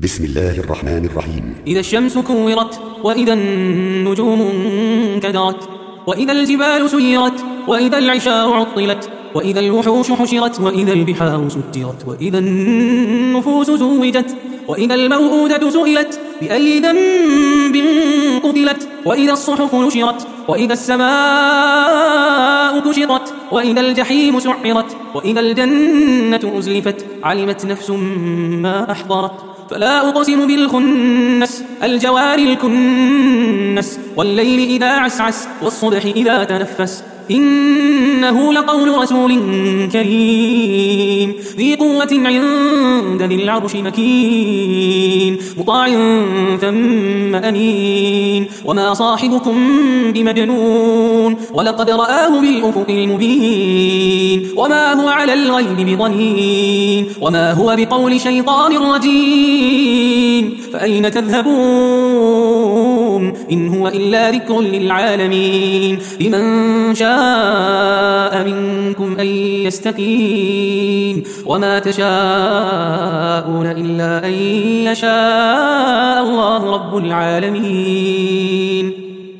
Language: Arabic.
بسم الله الرحمن الرحيم. إذا الشمس كورت وإذا النجوم انكدرت وإذا الجبال سيرت وإذا العشار عطلت وإذا الوحوش حشرت وإذا البحار سجرت وإذا النفوس زوجت وإذا الموءودة سئلت بأي ذنب قتلت وإذا الصحف نشرت وإذا السماء كشطت وإذا الجحيم سعرت وإذا الجنة أزلفت علمت نفس ما أحضرت فلا أقسم بالخنس الجوار الكنس والليل إذا عسعس والصبح إذا تنفس إنه لقول رسول كريم ذي قوة عند ذي العرش مكين مطاع ثم أمين وما صاحبكم بمجنون ولقد رآه بالأفق المبين وما هو على الغيب بضنين وما هو بقول شيطان رجيم فأين تذهبون إن هو إلا ذكر للعالمين لمن شاء منكم أن يستقيم وما تشاءون إلا أن يشاء الله رب العالمين.